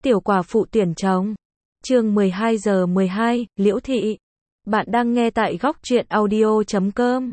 Tiểu quả phụ tuyển chồng. Chương 12 giờ 12, Liễu Thị. Bạn đang nghe tại góc truyện audio.com.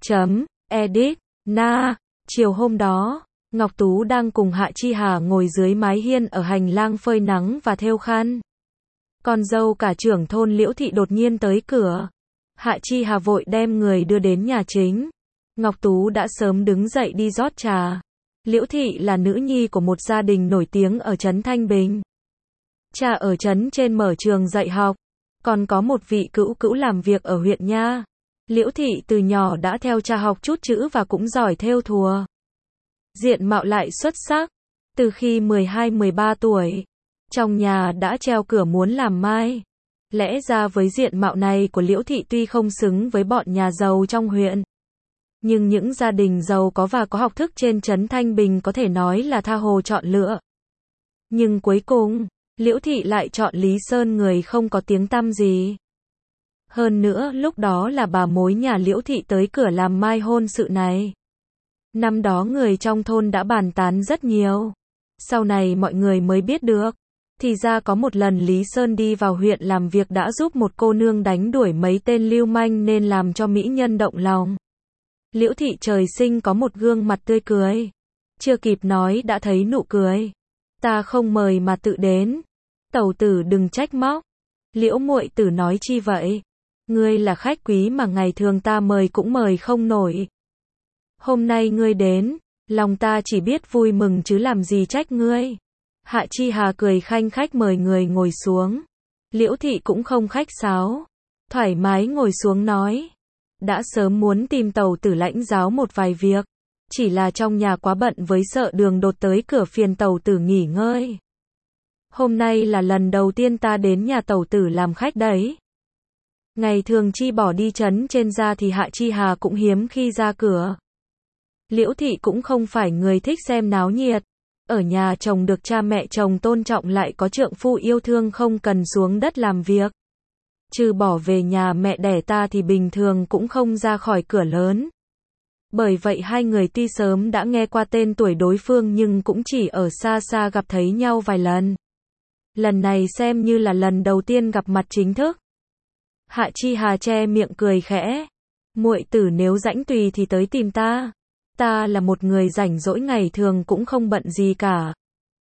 Edit. Chiều hôm đó, Ngọc Tú đang cùng Hạ Chi Hà ngồi dưới mái hiên ở hành lang phơi nắng và thêu khăn. Con dâu cả trưởng thôn Liễu Thị đột nhiên tới cửa. Hạ Chi Hà vội đem người đưa đến nhà chính. Ngọc Tú đã sớm đứng dậy đi rót trà. Liễu Thị là nữ nhi của một gia đình nổi tiếng ở trấn Thanh Bình. Cha ở trấn trên mở trường dạy học, còn có một vị cữu cữu làm việc ở huyện nha. Liễu Thị từ nhỏ đã theo cha học chút chữ và cũng giỏi thêu thùa. Diện mạo lại xuất sắc, từ khi 12-13 tuổi, trong nhà đã treo cửa muốn làm mai. Lẽ ra với diện mạo này của Liễu Thị tuy không xứng với bọn nhà giàu trong huyện, nhưng những gia đình giàu có và có học thức trên trấn Thanh Bình có thể nói là tha hồ chọn lựa. Nhưng cuối cùng, Liễu Thị lại chọn Lý Sơn, người không có tiếng tăm gì. Hơn nữa lúc đó là bà mối nhà Liễu Thị tới cửa làm mai hôn sự này. Năm đó người trong thôn đã bàn tán rất nhiều. Sau này mọi người mới biết được. Thì ra có một lần Lý Sơn đi vào huyện làm việc đã giúp một cô nương đánh đuổi mấy tên lưu manh nên làm cho mỹ nhân động lòng. Liễu Thị trời sinh có một gương mặt tươi cười. Chưa kịp nói đã thấy nụ cười. Ta không mời mà tự đến. Tẩu tử đừng trách móc. Liễu muội tử nói chi vậy? Ngươi là khách quý mà ngày thường ta mời cũng mời không nổi. Hôm nay ngươi đến, lòng ta chỉ biết vui mừng chứ làm gì trách ngươi. Hạ Chi Hà cười khanh khách mời người ngồi xuống. Liễu Thị cũng không khách sáo, thoải mái ngồi xuống nói. Đã sớm muốn tìm tẩu tử lãnh giáo một vài việc. Chỉ là trong nhà quá bận với sợ đường đột tới cửa phiền tẩu tử nghỉ ngơi. Hôm nay là lần đầu tiên ta đến nhà tẩu tử làm khách đấy. Ngày thường chi bỏ đi trấn trên ra thì Hạ Chi Hà cũng hiếm khi ra cửa. Liễu Thị cũng không phải người thích xem náo nhiệt. Ở nhà chồng được cha mẹ chồng tôn trọng lại có trượng phu yêu thương không cần xuống đất làm việc. Trừ bỏ về nhà mẹ đẻ ta thì bình thường cũng không ra khỏi cửa lớn. Bởi vậy hai người tuy sớm đã nghe qua tên tuổi đối phương nhưng cũng chỉ ở xa xa gặp thấy nhau vài lần. Lần này xem như là lần đầu tiên gặp mặt chính thức. Hạ Chi Hà che miệng cười khẽ. Muội tử nếu rảnh tùy thì tới tìm ta. Ta là một người rảnh rỗi ngày thường cũng không bận gì cả.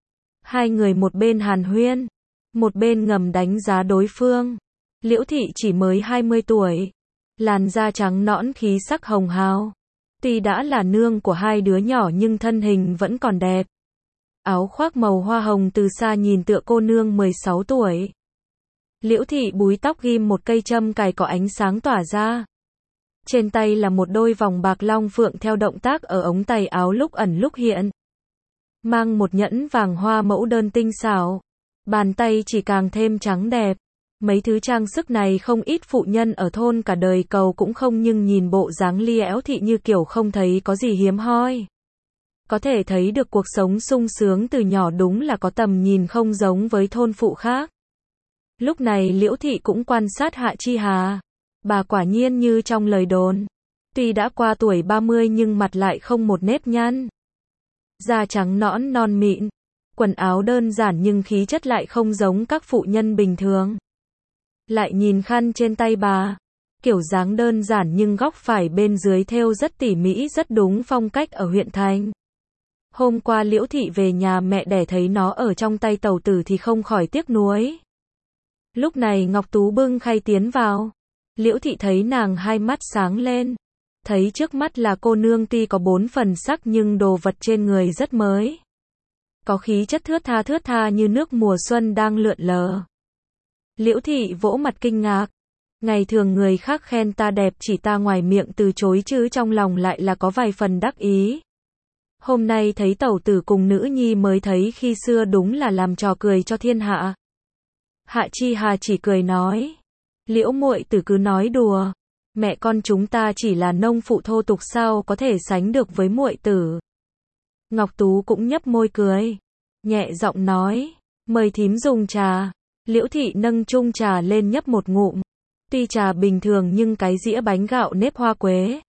Hai người một bên hàn huyên, một bên ngầm đánh giá đối phương. Liễu Thị chỉ mới 20 tuổi. Làn da trắng nõn khí sắc hồng hào. Tuy đã là nương của hai đứa nhỏ nhưng thân hình vẫn còn đẹp. Áo khoác màu hoa hồng từ xa nhìn tựa cô nương 16 tuổi. Liễu Thị búi tóc ghim một cây châm cài có ánh sáng tỏa ra. Trên tay là một đôi vòng bạc long phượng theo động tác ở ống tay áo lúc ẩn lúc hiện. Mang một nhẫn vàng hoa mẫu đơn tinh xảo. Bàn tay chỉ càng thêm trắng đẹp. Mấy thứ trang sức này không ít phụ nhân ở thôn cả đời cầu cũng không, nhưng nhìn bộ dáng Liễu Thị như kiểu không thấy có gì hiếm hoi. Có thể thấy được cuộc sống sung sướng từ nhỏ, đúng là có tầm nhìn không giống với thôn phụ khác. Lúc này Liễu Thị cũng quan sát Hạ Chi Hà. Bà quả nhiên như trong lời đồn. Tuy đã qua tuổi 30 nhưng mặt lại không một nếp nhăn. Da trắng nõn non mịn. Quần áo đơn giản nhưng khí chất lại không giống các phụ nhân bình thường. Lại nhìn khăn trên tay bà. Kiểu dáng đơn giản nhưng góc phải bên dưới thêu rất tỉ mỉ, rất đúng phong cách ở huyện thành. Hôm qua Liễu Thị về nhà mẹ đẻ thấy nó ở trong tay tẩu tử thì không khỏi tiếc nuối. Lúc này Ngọc Tú bưng khay tiến vào. Liễu Thị thấy nàng hai mắt sáng lên. Thấy trước mắt là cô nương tuy có 4 phần sắc nhưng đồ vật trên người rất mới. Có khí chất thướt tha như nước mùa xuân đang lượn lờ. Liễu Thị vỗ mặt kinh ngạc. Ngày thường người khác khen ta đẹp chỉ ta ngoài miệng từ chối chứ trong lòng lại là có vài phần đắc ý. Hôm nay thấy tẩu tử cùng nữ nhi mới thấy khi xưa đúng là làm trò cười cho thiên hạ. Hạ Chi Hà chỉ cười nói. Liễu muội tử cứ nói đùa. Mẹ con chúng ta chỉ là nông phụ thô tục sao có thể sánh được với muội tử. Ngọc Tú cũng nhấp môi cười. Nhẹ giọng nói. Mời thím dùng trà. Liễu Thị nâng chung trà lên nhấp một ngụm. Tuy trà bình thường nhưng cái dĩa bánh gạo nếp hoa quế.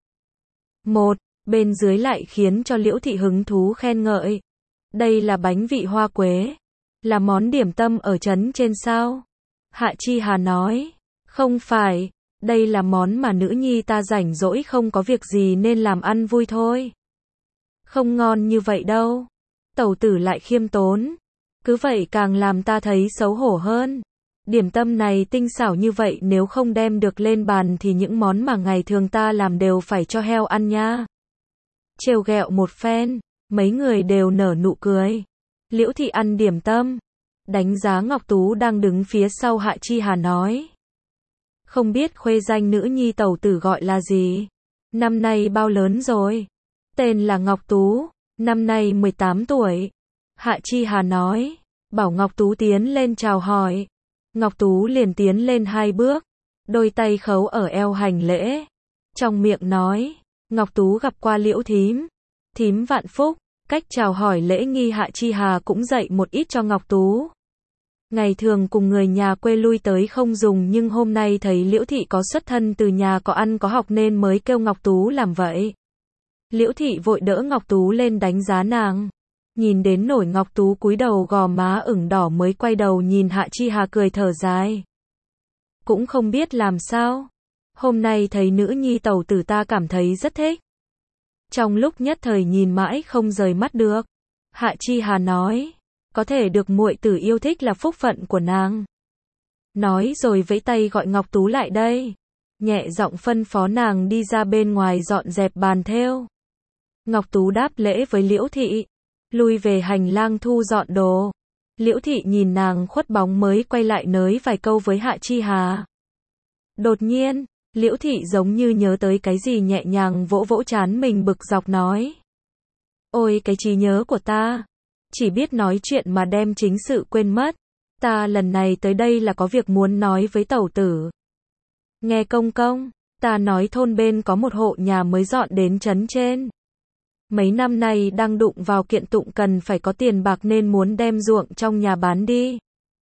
Bên dưới lại khiến cho Liễu Thị hứng thú khen ngợi. Đây là bánh vị hoa quế. Là món điểm tâm ở trấn trên sao? Hạ Chi Hà nói. Không phải, đây là món mà nữ nhi ta rảnh rỗi không có việc gì nên làm ăn vui thôi. Không ngon như vậy đâu. Tẩu tử lại khiêm tốn. Cứ vậy càng làm ta thấy xấu hổ hơn. Điểm tâm này tinh xảo như vậy nếu không đem được lên bàn thì những món mà ngày thường ta làm đều phải cho heo ăn nha. Trêu ghẹo một phen, mấy người đều nở nụ cười. Liễu Thị ăn điểm tâm, đánh giá Ngọc Tú đang đứng phía sau Hạ Chi Hà nói. Không biết khuê danh nữ nhi tẩu tử gọi là gì? Năm nay bao lớn rồi? Tên là Ngọc Tú, năm nay 18 tuổi. Hạ Chi Hà nói, bảo Ngọc Tú tiến lên chào hỏi. Ngọc Tú liền tiến lên 2 bước, đôi tay khấu ở eo hành lễ. Trong miệng nói, Ngọc Tú gặp qua Liễu thím, thím vạn phúc. Cách chào hỏi lễ nghi Hạ Chi Hà cũng dạy một ít cho Ngọc Tú. Ngày thường cùng người nhà quê lui tới không dùng nhưng hôm nay thấy Liễu Thị có xuất thân từ nhà có ăn có học nên mới kêu Ngọc Tú làm vậy. Liễu Thị vội đỡ Ngọc Tú lên đánh giá nàng. Nhìn đến nổi Ngọc Tú cúi đầu gò má ửng đỏ mới quay đầu nhìn Hạ Chi Hà cười thở dài. Cũng không biết làm sao. Hôm nay thấy nữ nhi tẩu tử ta cảm thấy rất thích. Trong lúc nhất thời nhìn mãi không rời mắt được. Hạ Chi Hà nói, có thể được muội tử yêu thích là phúc phận của nàng. Nói rồi vẫy tay gọi Ngọc Tú lại đây. Nhẹ giọng phân phó nàng đi ra bên ngoài dọn dẹp bàn thêu. Ngọc Tú đáp lễ với Liễu Thị, lui về hành lang thu dọn đồ. Liễu Thị nhìn nàng khuất bóng mới quay lại nới vài câu với Hạ Chi Hà. Đột nhiên, Liễu Thị giống như nhớ tới cái gì nhẹ nhàng vỗ vỗ trán mình bực dọc nói. Ôi cái trí nhớ của ta, chỉ biết nói chuyện mà đem chính sự quên mất. Ta lần này tới đây là có việc muốn nói với tẩu tử. Nghe công công, ta nói thôn bên có một hộ nhà mới dọn đến trấn trên. Mấy năm nay đang đụng vào kiện tụng cần phải có tiền bạc nên muốn đem ruộng trong nhà bán đi.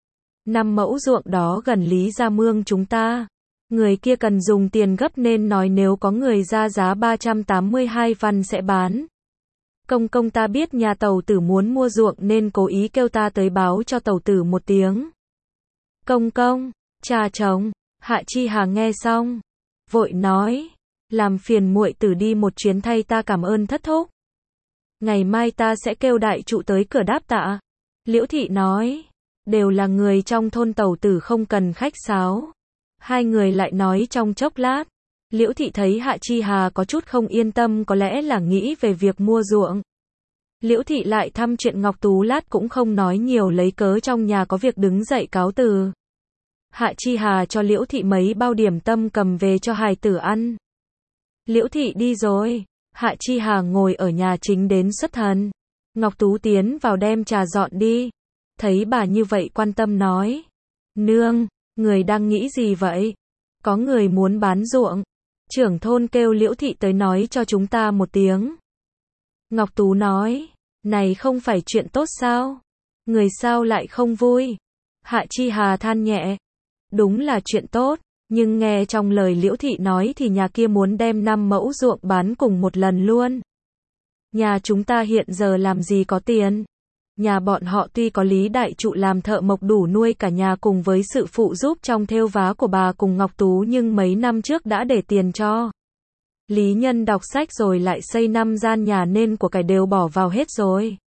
5 mẫu ruộng đó gần Lý Gia Mương chúng ta. Người kia cần dùng tiền gấp nên nói nếu có người ra giá 382 văn sẽ bán. Công công ta biết nhà tẩu tử muốn mua ruộng nên cố ý kêu ta tới báo cho tẩu tử một tiếng. Công công, cha chồng. Hạ Chi Hà nghe xong, vội nói, làm phiền muội tử đi một chuyến thay ta cảm ơn thất thúc. Ngày mai ta sẽ kêu đại trụ tới cửa đáp tạ. Liễu Thị nói, đều là người trong thôn tẩu tử không cần khách sáo. Hai người lại nói trong chốc lát. Liễu Thị thấy Hạ Chi Hà có chút không yên tâm có lẽ là nghĩ về việc mua ruộng. Liễu Thị lại thăm chuyện Ngọc Tú lát cũng không nói nhiều lấy cớ trong nhà có việc đứng dậy cáo từ. Hạ Chi Hà cho Liễu Thị mấy bao điểm tâm cầm về cho hài tử ăn. Liễu Thị đi rồi. Hạ Chi Hà ngồi ở nhà chính đến xuất thần. Ngọc Tú tiến vào đem trà dọn đi. Thấy bà như vậy quan tâm nói. Nương, người đang nghĩ gì vậy? Có người muốn bán ruộng. Trưởng thôn kêu Liễu Thị tới nói cho chúng ta một tiếng. Ngọc Tú nói. Này không phải chuyện tốt sao? Người sao lại không vui? Hạ Chi Hà than nhẹ. Đúng là chuyện tốt. Nhưng nghe trong lời Liễu Thị nói thì nhà kia muốn đem 5 mẫu ruộng bán cùng một lần luôn. Nhà chúng ta hiện giờ làm gì có tiền. Nhà bọn họ tuy có Lý đại trụ làm thợ mộc đủ nuôi cả nhà cùng với sự phụ giúp trong thêu vá của bà cùng Ngọc Tú nhưng mấy năm trước đã để tiền cho. Lý Nhân đọc sách rồi lại xây 5 gian nhà nên của cải đều bỏ vào hết rồi.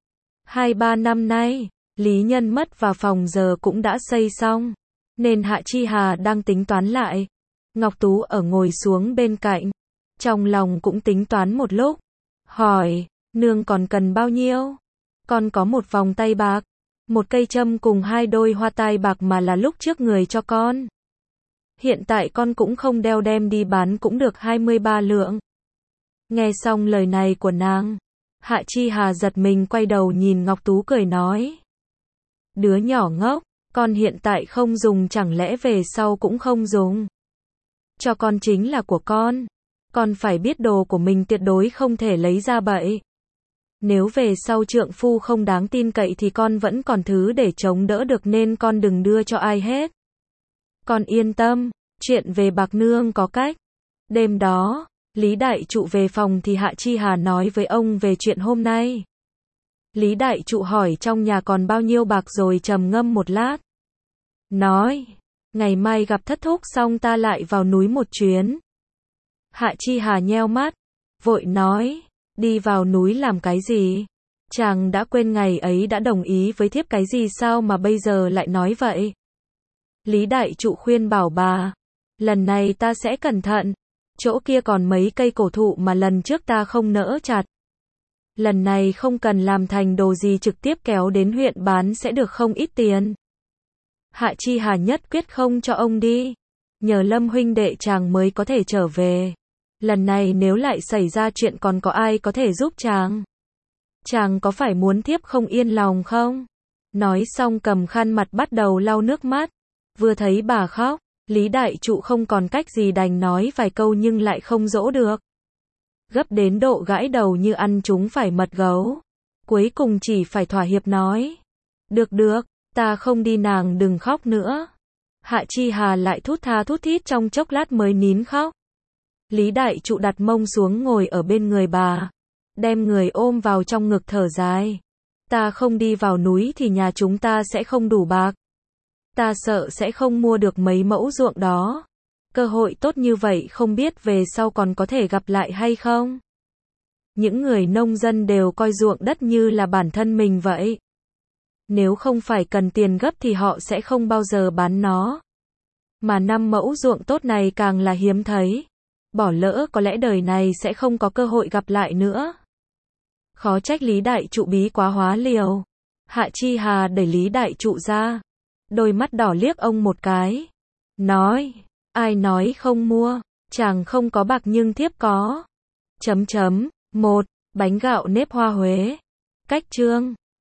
2-3 năm nay, Lý Nhân mất và phòng giờ cũng đã xây xong. Nên Hạ Chi Hà đang tính toán lại. Ngọc Tú ở ngồi xuống bên cạnh. Trong lòng cũng tính toán một lúc. Hỏi, nương còn cần bao nhiêu? Con có một vòng tay bạc, một cây châm cùng 2 đôi hoa tai bạc mà là lúc trước người cho con. Hiện tại con cũng không đeo đem đi bán cũng được 23 lượng. Nghe xong lời này của nàng, Hạ Chi Hà giật mình quay đầu nhìn Ngọc Tú cười nói. Đứa nhỏ ngốc. Con hiện tại không dùng chẳng lẽ về sau cũng không dùng. Cho con chính là của con. Con phải biết đồ của mình tuyệt đối không thể lấy ra bậy. Nếu về sau trượng phu không đáng tin cậy thì con vẫn còn thứ để chống đỡ được nên con đừng đưa cho ai hết. Con yên tâm, chuyện về bạc nương có cách. Đêm đó, Lý đại trụ về phòng thì Hạ Chi Hà nói với ông về chuyện hôm nay. Lý Đại Trụ hỏi trong nhà còn bao nhiêu bạc rồi trầm ngâm một lát. Nói, ngày mai gặp thất thúc xong ta lại vào núi một chuyến. Hạ Chi Hà nheo mắt, vội nói, đi vào núi làm cái gì? Chàng đã quên ngày ấy đã đồng ý với thiếp cái gì sao mà bây giờ lại nói vậy? Lý Đại Trụ khuyên bảo bà, lần này ta sẽ cẩn thận, chỗ kia còn mấy cây cổ thụ mà lần trước ta không nỡ chặt. Lần này không cần làm thành đồ gì trực tiếp kéo đến huyện bán sẽ được không ít tiền. Hạ Chi Hà nhất quyết không cho ông đi. Nhờ Lâm huynh đệ chàng mới có thể trở về. Lần này nếu lại xảy ra chuyện còn có ai có thể giúp chàng? Chàng có phải muốn thiếp không yên lòng không? Nói xong cầm khăn mặt bắt đầu lau nước mắt. Vừa thấy bà khóc, Lý Đại Trụ không còn cách gì đành nói vài câu nhưng lại không dỗ được. Gấp đến độ gãi đầu như ăn chúng phải mật gấu. Cuối cùng chỉ phải thỏa hiệp nói. Được, ta không đi nàng đừng khóc nữa. Hạ Chi Hà lại thút tha thút thít trong chốc lát mới nín khóc. Lý Đại Trụ đặt mông xuống ngồi ở bên người bà. Đem người ôm vào trong ngực thở dài. Ta không đi vào núi thì nhà chúng ta sẽ không đủ bạc. Ta sợ sẽ không mua được mấy mẫu ruộng đó. Cơ hội tốt như vậy không biết về sau còn có thể gặp lại hay không? Những người nông dân đều coi ruộng đất như là bản thân mình vậy. Nếu không phải cần tiền gấp thì họ sẽ không bao giờ bán nó. Mà 5 mẫu ruộng tốt này càng là hiếm thấy. Bỏ lỡ có lẽ đời này sẽ không có cơ hội gặp lại nữa. Khó trách Lý Đại Trụ bí quá hóa liều. Hạ Chi Hà đẩy Lý Đại Trụ ra. Đôi mắt đỏ liếc ông một cái. Nói, ai nói không mua, chàng không có bạc nhưng thiếp có. 1. Bánh gạo nếp hoa Huế. Cách chương